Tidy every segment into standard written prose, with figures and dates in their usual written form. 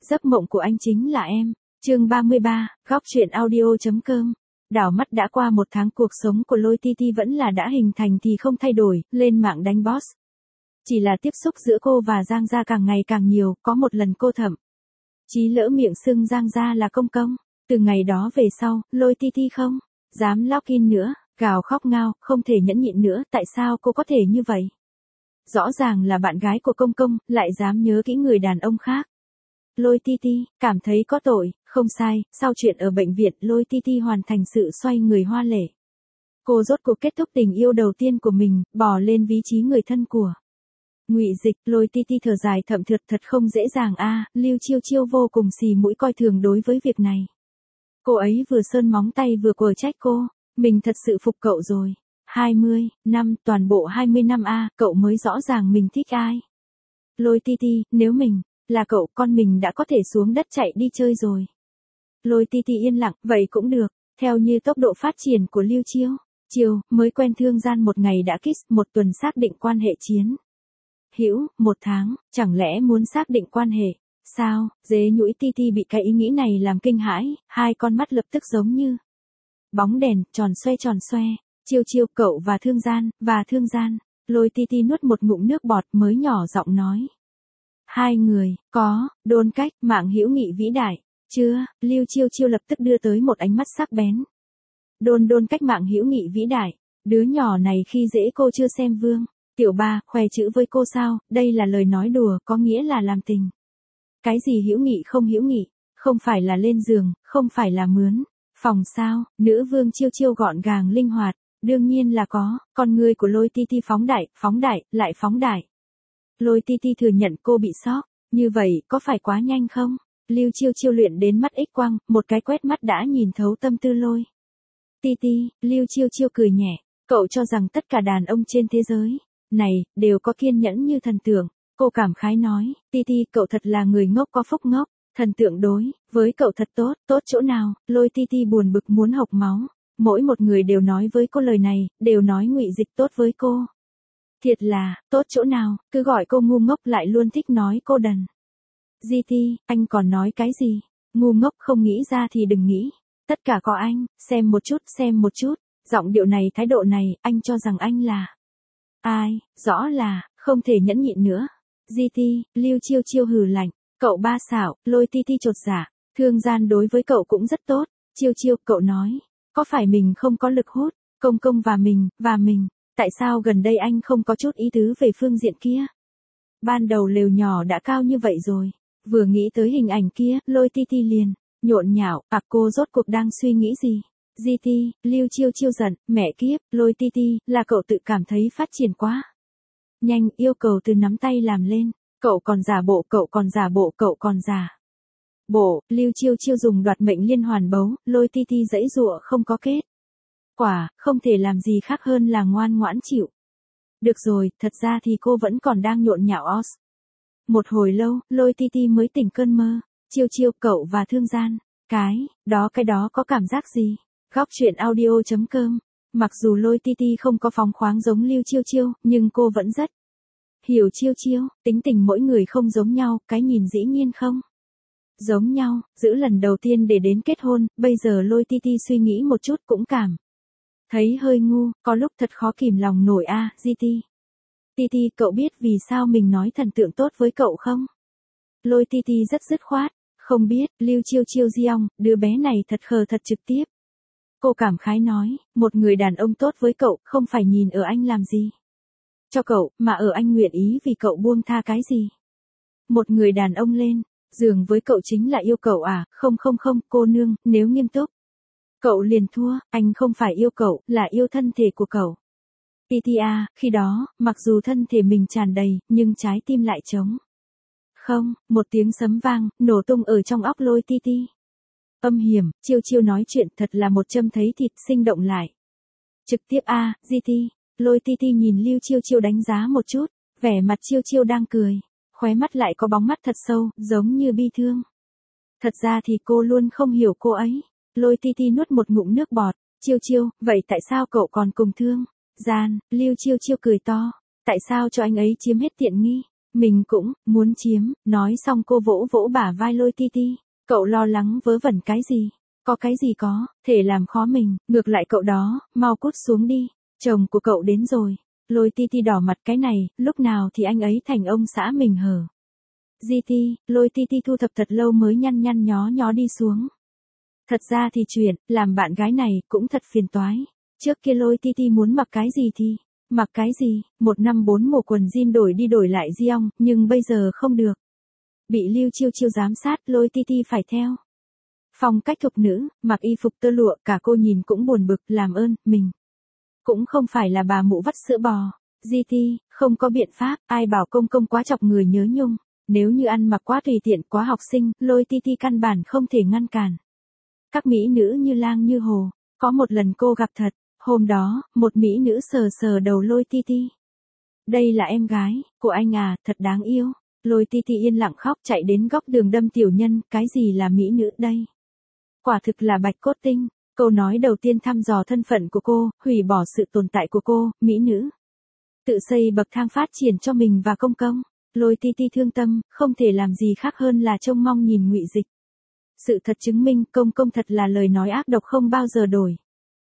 Giấc mộng của anh chính là em. Chương 33, góc truyện audio.com. Đảo mắt đã qua 1 tháng, cuộc sống của Lôi Titi vẫn là đã hình thành thì không thay đổi, lên mạng đánh boss. Chỉ là tiếp xúc giữa cô và Giang Gia càng ngày càng nhiều, có một lần cô thậm chí lỡ miệng xưng Giang Gia là công công. Từ ngày đó về sau, Lôi Titi không dám login nữa, gào khóc ngao, không thể nhẫn nhịn nữa, tại sao cô có thể như vậy? Rõ ràng là bạn gái của công công, lại dám nhớ kỹ người đàn ông khác. Lôi Titi cảm thấy có tội, không sai, sau chuyện ở bệnh viện, Lôi Titi hoàn thành sự xoay người hoa lệ. Cô rốt cuộc kết thúc tình yêu đầu tiên của mình, bò lên vị trí người thân của Ngụy Dịch. Lôi Titi thở dài thậm thượt, thật không dễ dàng a. Lưu Chiêu Chiêu vô cùng xì mũi coi thường đối với việc này. Cô ấy vừa sơn móng tay vừa quở trách cô, mình thật sự phục cậu rồi. 20 năm, toàn bộ 20 năm a, cậu mới rõ ràng mình thích ai. Lôi Titi, nếu mình là cậu, con mình đã có thể xuống đất chạy đi chơi rồi. Lôi Titi yên lặng, vậy cũng được, theo như tốc độ phát triển của Lưu Chiêu Chiêu, mới quen Thương Gian 1 ngày đã kiss, 1 tuần xác định quan hệ chiến hữu, 1 tháng, chẳng lẽ muốn xác định quan hệ? Sao? Dế nhũi Titi bị cái ý nghĩ này làm kinh hãi, 2 con mắt lập tức giống như bóng đèn, tròn xoe. Chiêu Chiêu, cậu và Thương Gian. Lôi Titi nuốt một ngụm nước bọt mới nhỏ giọng nói. 2 người, có, đôn cách, mạng hữu nghị vĩ đại, chưa? Lưu Chiêu Chiêu lập tức đưa tới một ánh mắt sắc bén. Đôn cách mạng hữu nghị vĩ đại, đứa nhỏ này khi dễ cô chưa xem Vương Tiểu Ba khoe chữ với cô sao? Đây là lời nói đùa, có nghĩa là làm tình. Cái gì hữu nghị không hữu nghị, không phải là lên giường, không phải là mướn phòng sao? Nữ vương Chiêu Chiêu gọn gàng linh hoạt, đương nhiên là có. Con người của Lôi Titi phóng đại, lại phóng đại. Lôi Titi thừa nhận cô bị sốc, như vậy có phải quá nhanh không? Lưu Chiêu Chiêu luyện đến mắt X quang, một cái quét mắt đã nhìn thấu tâm tư Lôi Titi. Lưu Chiêu Chiêu cười nhẹ, cậu cho rằng tất cả đàn ông trên thế giới này đều có kiên nhẫn như thần tượng. Cô cảm khái nói, Titi, cậu thật là người ngốc có phúc ngốc, thần tượng đối với cậu thật tốt chỗ nào? Lôi Titi buồn bực muốn hộc máu, mỗi một người đều nói với cô lời này, đều nói Ngụy Dịch tốt với cô. Thiệt là, tốt chỗ nào, cứ gọi cô ngu ngốc lại luôn thích nói cô đần. GT, anh còn nói cái gì? Ngu ngốc không nghĩ ra thì đừng nghĩ. Tất cả có anh, xem một chút, giọng điệu này, thái độ này, anh cho rằng anh là ai? Rõ là, không thể nhẫn nhịn nữa. GT, Lưu Chiêu Chiêu hừ lạnh, cậu ba xảo. Lôi Titi chột dạ, Thương Gian đối với cậu cũng rất tốt. Chiêu Chiêu, cậu nói, có phải mình không có lực hút, công công và mình, tại sao gần đây anh không có chút ý tứ về phương diện kia? Ban đầu lều nhỏ đã cao như vậy rồi, vừa nghĩ tới hình ảnh kia, Lôi Titi liền nhộn nhạo, cô rốt cuộc đang suy nghĩ gì? GT, Lưu Chiêu Chiêu giận, mẹ kiếp, Lôi Titi, là cậu tự cảm thấy phát triển quá nhanh, yêu cầu từ nắm tay làm lên, cậu còn giả bộ. Lưu Chiêu Chiêu dùng đoạt mệnh liên hoàn bấu, Lôi Titi giãy giụa không có kết quả, không thể làm gì khác hơn là ngoan ngoãn chịu. Được rồi, thật ra thì cô vẫn còn đang nhộn nhạo os. Một hồi lâu, Lôi Titi mới tỉnh cơn mơ. Chiêu Chiêu, cậu và Thương Gian, cái đó có cảm giác gì? Góc truyện audio.com. Mặc dù Lôi Titi không có phóng khoáng giống Lưu Chiêu Chiêu, nhưng cô vẫn rất hiểu Chiêu Chiêu. Tính tình mỗi người không giống nhau, cái nhìn dĩ nhiên không giống nhau. Giữ lần đầu tiên để đến kết hôn, bây giờ Lôi Titi suy nghĩ một chút cũng cảm thấy hơi ngu, có lúc thật khó kìm lòng nổi a. GT. Titi, cậu biết vì sao mình nói thần tượng tốt với cậu không? Lôi Titi rất dứt khoát, không biết. Lưu Chiêu Chiêu giong, đứa bé này thật khờ thật trực tiếp. Cô cảm khái nói, một người đàn ông tốt với cậu, không phải nhìn ở anh làm gì cho cậu, mà ở anh nguyện ý vì cậu buông tha cái gì. Một người đàn ông lên giường với cậu chính là yêu cậu à? Không, cô nương, nếu nghiêm túc cậu liền thua, anh không phải yêu cậu, là yêu thân thể của cậu. Titi à, khi đó, mặc dù thân thể mình tràn đầy, nhưng trái tim lại trống không. Một tiếng sấm vang, nổ tung ở trong óc Lôi Titi. Âm hiểm, Chiêu Chiêu nói chuyện thật là một châm thấy thịt, sinh động lại. Trực tiếp a. GT. Lôi Titi nhìn Lưu Chiêu Chiêu đánh giá một chút, vẻ mặt Chiêu Chiêu đang cười, khóe mắt lại có bóng mắt thật sâu, giống như bi thương. Thật ra thì cô luôn không hiểu cô ấy. Lôi Titi nuốt một ngụm nước bọt. Chiêu Chiêu, vậy tại sao cậu còn cùng Thương Gian? Lưu Chiêu Chiêu cười to, tại sao cho anh ấy chiếm hết tiện nghi? Mình cũng, muốn chiếm, nói xong cô vỗ vỗ bả vai Lôi Ti Ti. Cậu lo lắng vớ vẩn cái gì? Có cái gì có, thể làm khó mình, ngược lại cậu đó, mau cút xuống đi. Chồng của cậu đến rồi. Lôi Ti Ti đỏ mặt cái này, lúc nào thì anh ấy thành ông xã mình hở. Ti, Lôi Ti Ti thu thập thật lâu mới nhăn nhăn nhó nhó đi xuống. Thật ra thì chuyện, làm bạn gái này, cũng thật phiền toái. Trước kia Lôi Ti Ti muốn mặc cái gì thì, mặc cái gì, 1 năm 4 mùa quần jean đổi đi đổi lại Giong, nhưng bây giờ không được. Bị Lưu Chiêu Chiêu giám sát, Lôi Ti Ti phải theo. Phong cách thục nữ, mặc y phục tơ lụa, cả cô nhìn cũng buồn bực, làm ơn, mình. Cũng không phải là bà mụ vắt sữa bò. Ti, không có biện pháp, ai bảo công công quá chọc người nhớ nhung. Nếu như ăn mặc quá tùy tiện quá học sinh, Lôi Ti căn bản không thể ngăn cản. Các mỹ nữ như lang như hồ, có một lần cô gặp thật, hôm đó, một mỹ nữ sờ sờ đầu Lôi Ti. Đây là em gái, của anh à, thật đáng yêu. Lôi Ti yên lặng khóc chạy đến góc đường đâm tiểu nhân, cái gì là mỹ nữ đây? Quả thực là bạch cốt tinh. Câu nói đầu tiên thăm dò thân phận của cô, hủy bỏ sự tồn tại của cô, mỹ nữ. Tự xây bậc thang phát triển cho mình và công công. Lôi Ti thương tâm, không thể làm gì khác hơn là trông mong nhìn Ngụy Dịch. Sự thật chứng minh công công thật là lời nói ác độc không bao giờ đổi.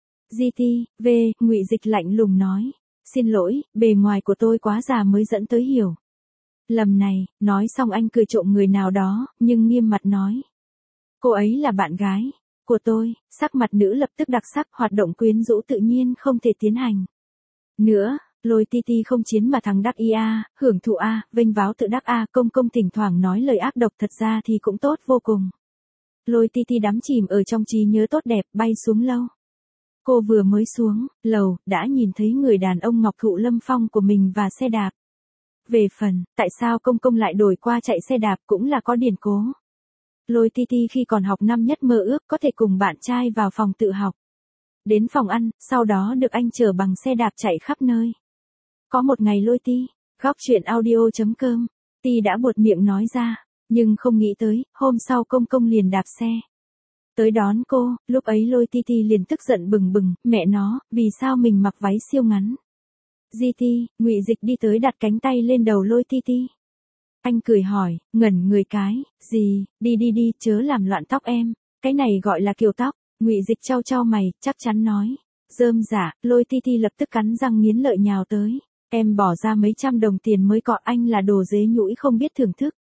Ngụy Dịch lạnh lùng nói. Xin lỗi, bề ngoài của tôi quá già mới dẫn tới hiểu lầm này, nói xong anh cười trộm người nào đó, nhưng nghiêm mặt nói. Cô ấy là bạn gái của tôi, sắc mặt nữ lập tức đặc sắc, hoạt động quyến rũ tự nhiên không thể tiến hành. Nữa, Lôi Ti không chiến mà thắng đắc ý a, hưởng thụ a, vênh váo tự đắc a, công công thỉnh thoảng nói lời ác độc thật ra thì cũng tốt vô cùng. Lôi Ti đắm chìm ở trong trí nhớ tốt đẹp, bay xuống lâu. Cô vừa mới xuống lầu, đã nhìn thấy người đàn ông Ngọc Thụ Lâm Phong của mình và xe đạp. Về phần, tại sao công công lại đổi qua chạy xe đạp cũng là có điển cố. Lôi Ti khi còn học năm nhất mơ ước có thể cùng bạn trai vào phòng tự học. Đến phòng ăn, sau đó được anh chở bằng xe đạp chạy khắp nơi. Có một ngày Lôi Ti, góc chuyện audio.com, Ti đã buột miệng nói ra, nhưng không nghĩ tới, hôm sau công công liền đạp xe tới đón cô, lúc ấy Lôi Ti liền tức giận bừng bừng, mẹ nó, vì sao mình mặc váy siêu ngắn. Ngụy Dịch đi tới đặt cánh tay lên đầu Lôi Ti. Anh cười hỏi, ngẩn người cái, gì, đi, chớ làm loạn tóc em, cái này gọi là kiều tóc. Ngụy Dịch chau mày, chắc chắn nói. Rơm giả, Lôi Ti lập tức cắn răng nghiến lợi nhào tới. Em bỏ ra mấy trăm đồng tiền mới cọ, anh là đồ dế nhũi không biết thưởng thức.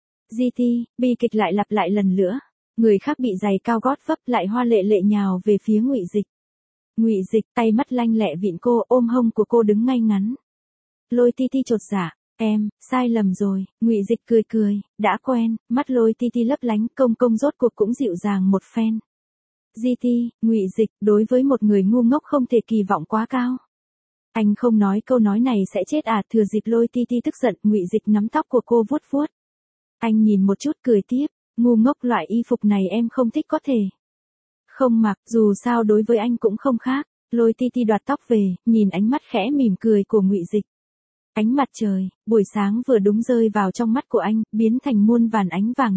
Bi kịch lại lặp lại lần nữa. Người khác bị giày cao gót vấp lại hoa lệ lệ nhào về phía Ngụy Dịch. Ngụy Dịch tay mắt lanh lẹ vịn cô, ôm hông của cô đứng ngay ngắn. Lôi Ti chột dạ. Em, sai lầm rồi, Ngụy Dịch cười, đã quen, mắt Lôi Ti lấp lánh, công rốt cuộc cũng dịu dàng một phen. Ngụy Dịch, đối với một người ngu ngốc không thể kỳ vọng quá cao. Anh không nói câu nói này sẽ chết à, thừa dịp Lôi Ti tức giận, Ngụy Dịch nắm tóc của cô vuốt. Anh nhìn một chút cười tiếp, ngu ngốc loại y phục này em không thích có thể không mặc, dù sao đối với anh cũng không khác. Lôi Ti đoạt tóc về, nhìn ánh mắt khẽ mỉm cười của Ngụy Dịch. Ánh mặt trời, buổi sáng vừa đúng rơi vào trong mắt của anh, biến thành muôn vàn ánh vàng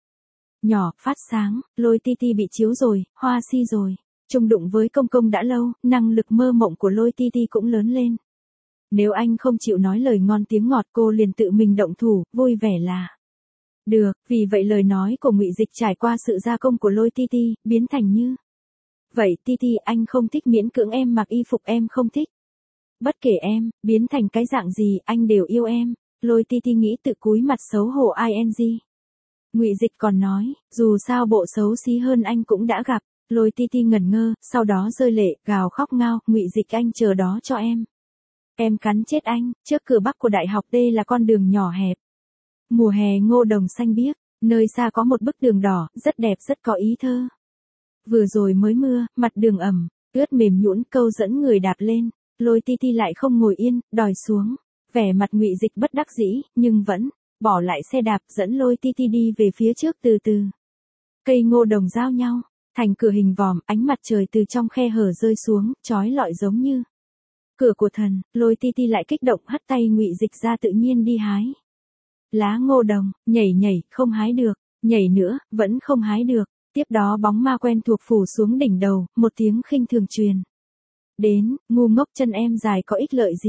nhỏ, phát sáng. Lôi Ti bị chiếu rồi, hoa si rồi. Chung đụng với công đã lâu, năng lực mơ mộng của Lôi Ti cũng lớn lên. Nếu anh không chịu nói lời ngon tiếng ngọt, cô liền tự mình động thủ, vui vẻ là được, vì vậy lời nói của Ngụy Dịch trải qua sự gia công của Lôi Ti biến thành như vậy. Ti, anh không thích miễn cưỡng em mặc y phục em không thích. Bất kể em, biến thành cái dạng gì, anh đều yêu em. Lôi Ti nghĩ tự cúi mặt xấu hổ ing. Ngụy Dịch còn nói, dù sao bộ xấu xí hơn anh cũng đã gặp. Lôi Ti ngẩn ngơ, sau đó rơi lệ, gào khóc ngao, Ngụy Dịch anh chờ đó cho em. Em cắn chết anh, trước cửa bắc của đại học D là con đường nhỏ hẹp. Mùa hè ngô đồng xanh biếc, nơi xa có một bức tường đỏ, rất đẹp rất có ý thơ. Vừa rồi mới mưa, mặt đường ẩm, ướt mềm nhũn, câu dẫn người đạp lên. Lôi Ti lại không ngồi yên, đòi xuống. Vẻ mặt Ngụy Dịch bất đắc dĩ, nhưng vẫn bỏ lại xe đạp, dẫn Lôi Ti đi về phía trước từ từ. Cây ngô đồng giao nhau, thành cửa hình vòm, ánh mặt trời từ trong khe hở rơi xuống, chói lọi giống như cửa của thần. Lôi Ti lại kích động hất tay Ngụy Dịch ra, tự nhiên đi hái lá ngô đồng, nhảy, không hái được, nhảy nữa, vẫn không hái được. Tiếp đó bóng ma quen thuộc phủ xuống đỉnh đầu, một tiếng khinh thường truyền đến, ngu ngốc, chân em dài có ích lợi gì?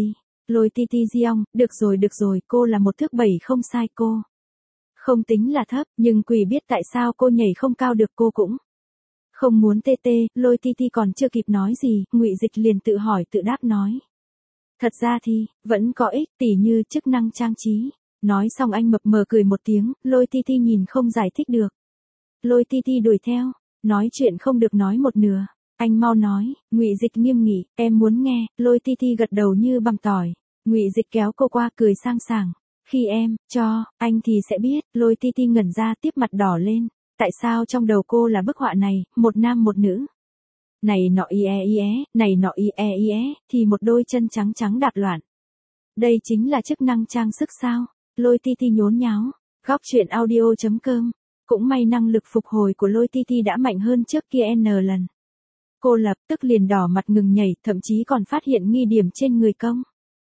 Lôi Titi Giong, được rồi, cô là một thước 7 không sai cô. Không tính là thấp, nhưng quỷ biết tại sao cô nhảy không cao được cô cũng. Không muốn tê tê, Lôi Titi còn chưa kịp nói gì, Ngụy Dịch liền tự hỏi tự đáp nói. Thật ra thì, vẫn có ích, tỉ như chức năng trang trí. Nói xong anh mập mờ cười một tiếng, Lôi Titi nhìn không giải thích được. Lôi Titi đuổi theo, nói chuyện không được nói một nửa. Anh mau nói, Ngụy Dịch nghiêm nghị, em muốn nghe, Lôi Titi gật đầu như bằm tỏi. Ngụy Dịch kéo cô qua cười sang sảng. Khi em, cho, anh thì sẽ biết, Lôi Titi ngẩn ra tiếp mặt đỏ lên. Tại sao trong đầu cô là bức họa này, một nam một nữ? Này nọ này nọ thì một đôi chân trắng trắng đạp loạn. Đây chính là chức năng trang sức sao? Lôi Titi nhốn nháo. Góc truyện audio.com. Cũng may năng lực phục hồi của Lôi Titi đã mạnh hơn trước kia n lần. Cô lập tức liền đỏ mặt ngừng nhảy, thậm chí còn phát hiện nghi điểm trên người công.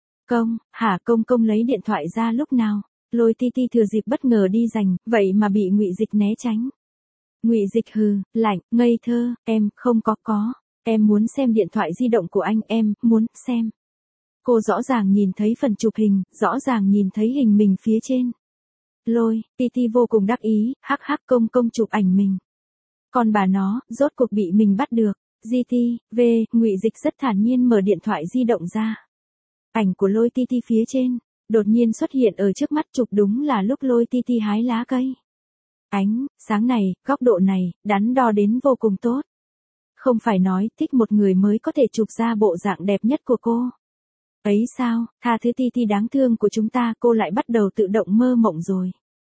Hả công lấy điện thoại ra lúc nào? Lôi Titi thừa dịp bất ngờ đi giành, vậy mà bị Ngụy Dịch né tránh. Ngụy Dịch hừ, lạnh, ngây thơ, em, không có. Em muốn xem điện thoại di động của anh, em, muốn, xem. Cô rõ ràng nhìn thấy phần chụp hình, rõ ràng nhìn thấy hình mình phía trên. Lôi Titi vô cùng đắc ý, hắc hắc công chụp ảnh mình. Còn bà nó, rốt cuộc bị mình bắt được. GTV, Ngụy Dịch rất thản nhiên mở điện thoại di động ra. Ảnh của Lôi Titi phía trên, đột nhiên xuất hiện ở trước mắt chụp đúng là lúc Lôi Titi hái lá cây. Ánh sáng này, góc độ này, đắn đo đến vô cùng tốt. Không phải nói thích một người mới có thể chụp ra bộ dạng đẹp nhất của cô. Ấy sao, tha thứ Titi đáng thương của chúng ta, cô lại bắt đầu tự động mơ mộng rồi.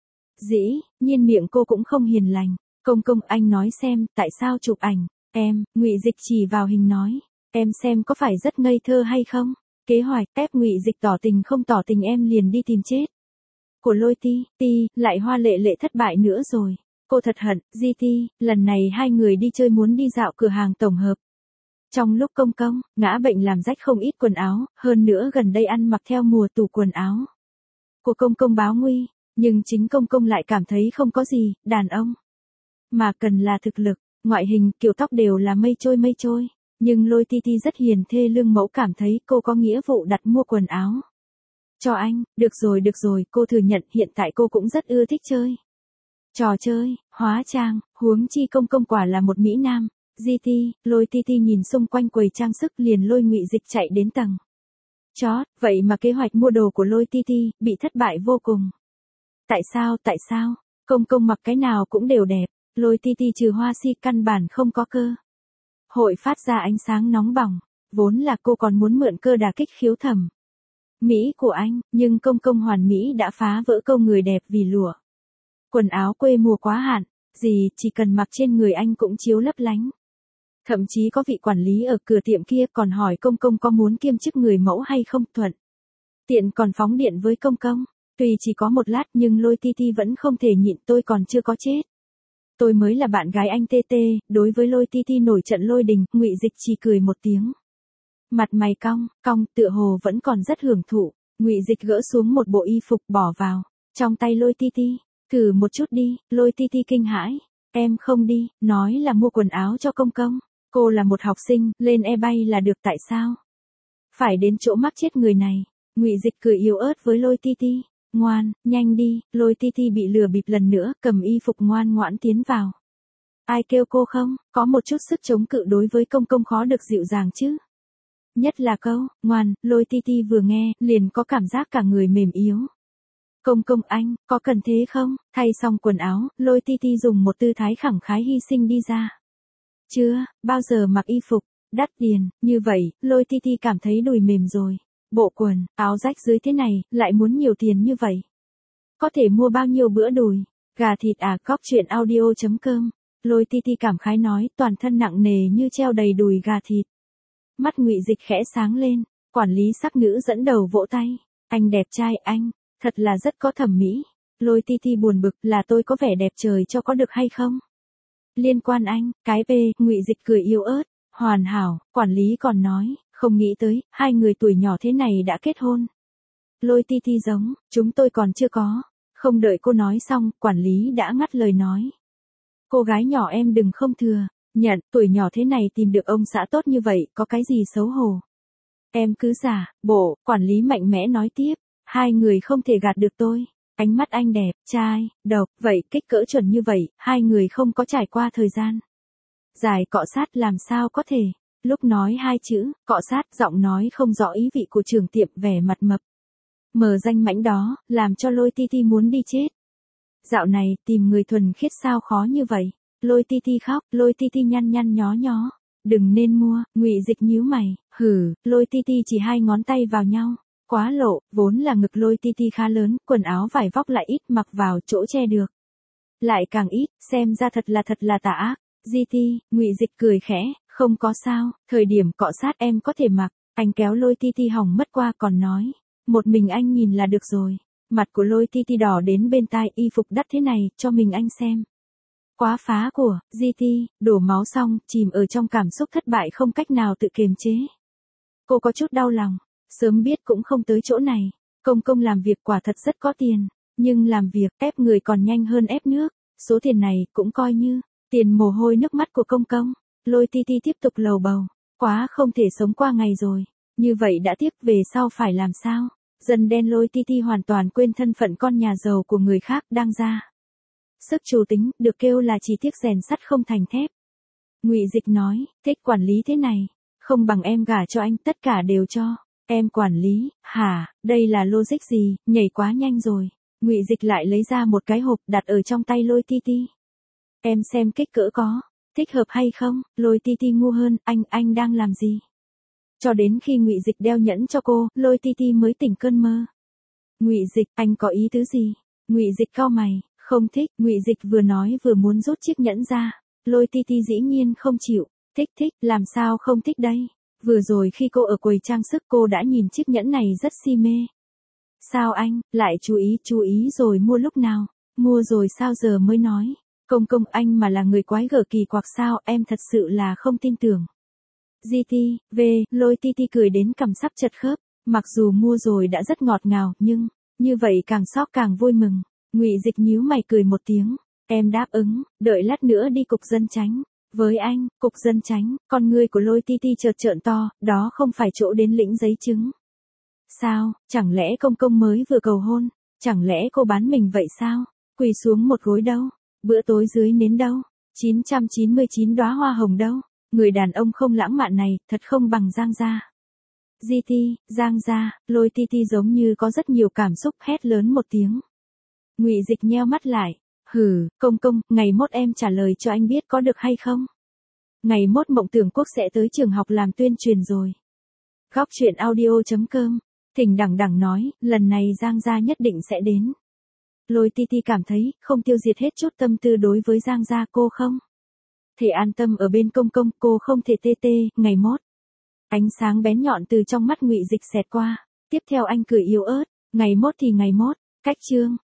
Dĩ nhiên miệng cô cũng không hiền lành. Công anh nói xem, tại sao chụp ảnh, em, Ngụy Dịch chỉ vào hình nói. Em xem có phải rất ngây thơ hay không? Kế hoạch, ép Ngụy Dịch tỏ tình không tỏ tình em liền đi tìm chết. Của Lôi Titi, lại hoa lệ thất bại nữa rồi. Cô thật hận, lần này hai người đi chơi muốn đi dạo cửa hàng tổng hợp. Trong lúc công, ngã bệnh làm rách không ít quần áo, hơn nữa gần đây ăn mặc theo mùa tủ quần áo. Của công báo nguy, nhưng chính công lại cảm thấy không có gì, đàn ông. Mà cần là thực lực, ngoại hình, kiểu tóc đều là mây trôi. Nhưng Lôi Titi rất hiền thê lương mẫu cảm thấy cô có nghĩa vụ đặt mua quần áo. Cho anh, được rồi, cô thừa nhận hiện tại cô cũng rất ưa thích chơi. Trò chơi, hóa trang, huống chi công quả là một mỹ nam. Lôi Titi nhìn xung quanh quầy trang sức liền lôi Ngụy Dịch chạy đến tầng chót, vậy mà kế hoạch mua đồ của Lôi Titi bị thất bại vô cùng. Tại sao? Công mặc cái nào cũng đều đẹp, Lôi Titi trừ hoa si căn bản không có cơ hội phát ra ánh sáng nóng bỏng, vốn là cô còn muốn mượn cơ đả kích khiếu thẩm mỹ của anh, nhưng công hoàn mỹ đã phá vỡ câu người đẹp vì lụa. Quần áo quê mùa quá hạn, chỉ cần mặc trên người anh cũng chiếu lấp lánh. Thậm chí có vị quản lý ở cửa tiệm kia còn hỏi công có muốn kiêm chức người mẫu hay không, thuận tiện còn phóng điện với công. Tuy chỉ có một lát nhưng Lôi Titi vẫn không thể nhịn, tôi còn chưa có chết. Tôi mới là bạn gái anh TT, đối với Lôi Titi nổi trận lôi đình, Ngụy Dịch chỉ cười một tiếng. Mặt mày cong, tựa hồ vẫn còn rất hưởng thụ, Ngụy Dịch gỡ xuống một bộ y phục bỏ vào trong tay Lôi Titi, thử một chút đi, Lôi Titi kinh hãi. Em không đi, nói là mua quần áo cho công. Cô là một học sinh, lên eBay là được, tại sao phải đến chỗ mắc chết người này? Ngụy Dịch cười yếu ớt với Lôi Titi. Ngoan, nhanh đi, Lôi Titi bị lừa bịp lần nữa, cầm y phục ngoan ngoãn tiến vào. Ai kêu cô không, có một chút sức chống cự đối với công khó được dịu dàng chứ. Nhất là câu, ngoan, Lôi Titi vừa nghe, liền có cảm giác cả người mềm yếu. Công anh, có cần thế không? Thay xong quần áo, Lôi Titi dùng một tư thái khẳng khái hy sinh đi ra. Chưa, bao giờ mặc y phục đắt tiền như vậy, Lôi Titi cảm thấy đùi mềm rồi. Bộ quần, áo rách dưới thế này, lại muốn nhiều tiền như vậy. Có thể mua bao nhiêu bữa đùi? Gà thịt à? Góc truyện audio.com. Lôi Titi cảm khái nói, toàn thân nặng nề như treo đầy đùi gà thịt. Mắt Ngụy Dịch khẽ sáng lên, quản lý sắc nữ dẫn đầu vỗ tay. Anh đẹp trai, anh, thật là rất có thẩm mỹ. Lôi Titi buồn bực, là tôi có vẻ đẹp trời cho có được hay không? Liên quan anh, cái p, Ngụy Dịch cười yếu ớt. Hoàn hảo, quản lý còn nói, không nghĩ tới, hai người tuổi nhỏ thế này đã kết hôn. Lôi Titi giống, chúng tôi còn chưa có. Không đợi cô nói xong, quản lý đã ngắt lời nói. Cô gái nhỏ em đừng không thừa nhận, tuổi nhỏ thế này tìm được ông xã tốt như vậy, có cái gì xấu hổ. Em cứ giả bộ, quản lý mạnh mẽ nói tiếp. Hai người không thể gạt được tôi. Ánh mắt anh đẹp, trai, độc, vậy kích cỡ chuẩn như vậy, hai người không có trải qua thời gian dài cọ sát làm sao có thể. Lúc nói hai chữ, cọ sát, giọng nói không rõ ý vị của trưởng tiệm vẻ mặt mập mờ danh mãnh đó, làm cho Lôi Ti Ti muốn đi chết. Dạo này, tìm người thuần khiết sao khó như vậy. Lôi Ti Ti khóc, Lôi Ti Ti nhăn nhăn nhó nhó. Đừng nên mua, Ngụy Dịch nhíu mày, hử, Lôi Ti Ti chỉ hai ngón tay vào nhau. Quá lộ, vốn là ngực Lôi Ti Ti khá lớn, quần áo vải vóc lại ít mặc vào chỗ che được. Lại càng ít, xem ra thật là tà ác. Di Ti, Ngụy Dịch cười khẽ, không có sao, thời điểm cọ sát em có thể mặc. Anh kéo Lôi Ti Ti hỏng mất qua còn nói. Một mình anh nhìn là được rồi. Mặt của Lôi Ti Ti đỏ đến bên tai, y phục đắt thế này, cho mình anh xem. Quá phá của, Di Ti, đổ máu xong, chìm ở trong cảm xúc thất bại không cách nào tự kiềm chế. Cô có chút đau lòng, sớm biết cũng không tới chỗ này. Công công làm việc quả thật rất có tiền, nhưng làm việc ép người còn nhanh hơn ép nước. Số tiền này cũng coi như tiền mồ hôi nước mắt của công công. Lôi Ti Ti tiếp tục lầu bầu, quá không thể sống qua ngày rồi. Như vậy đã tiếp về sau phải làm sao? Dần đen Lôi Ti Ti hoàn toàn quên thân phận con nhà giàu của người khác đang ra. Sức chủ tính, được kêu là chỉ tiếc rèn sắt không thành thép. Ngụy Dịch nói, thích quản lý thế này, không bằng em gả cho anh, tất cả đều cho em quản lý. Hả, đây là logic gì, nhảy quá nhanh rồi. Ngụy Dịch lại lấy ra một cái hộp đặt ở trong tay Lôi Ti Ti. Em xem kích cỡ có thích hợp hay không? Lôi Ti Ti ngu hơn, anh đang làm gì? Cho đến khi Ngụy Dịch đeo nhẫn cho cô, Lôi Ti Ti mới tỉnh cơn mơ. Ngụy Dịch, anh có ý tứ gì? Ngụy Dịch cau mày, không thích. Ngụy Dịch vừa nói vừa muốn rút chiếc nhẫn ra. Lôi Ti Ti dĩ nhiên không chịu. Thích, làm sao không thích đây? Vừa rồi khi cô ở quầy trang sức cô đã nhìn chiếc nhẫn này rất si mê. Sao anh, lại chú ý rồi mua lúc nào? Mua rồi sao giờ mới nói? Công anh mà là người quái gở kỳ quặc sao, em thật sự là không tin tưởng. Di Ti, Lôi Ti Ti cười đến cằm sắp chật khớp, mặc dù mua rồi đã rất ngọt ngào, nhưng, như vậy càng sốc càng vui mừng. Ngụy Dịch nhíu mày cười một tiếng, em đáp ứng, đợi lát nữa đi cục dân chánh. Với anh, cục dân chánh, con ngươi của Lôi Ti Ti chợt trợn to, đó không phải chỗ đến lĩnh giấy chứng. Sao, chẳng lẽ công mới vừa cầu hôn, chẳng lẽ cô bán mình vậy sao? Quỳ xuống một gối đâu? Bữa tối dưới nến đâu? 999 đóa hoa hồng đâu? Người đàn ông không lãng mạn này, thật không bằng Giang gia. Di Ti, Giang gia, Lôi Ti Ti giống như có rất nhiều cảm xúc hét lớn một tiếng. Ngụy Dịch nheo mắt lại, hừ, công, ngày mốt em trả lời cho anh biết có được hay không? Ngày mốt Mộng Tưởng Quốc sẽ tới trường học làm tuyên truyền rồi. Góc truyện audio.com, Thỉnh Đẳng nói, lần này Giang gia nhất định sẽ đến. Lôi Ti Ti cảm thấy, không tiêu diệt hết chút tâm tư đối với Giang gia cô không? Thể an tâm ở bên công, cô không thể tê, ngày mốt. Ánh sáng bén nhọn từ trong mắt Ngụy Dịch xẹt qua, tiếp theo anh cười yếu ớt, ngày mốt thì ngày mốt, cách chương.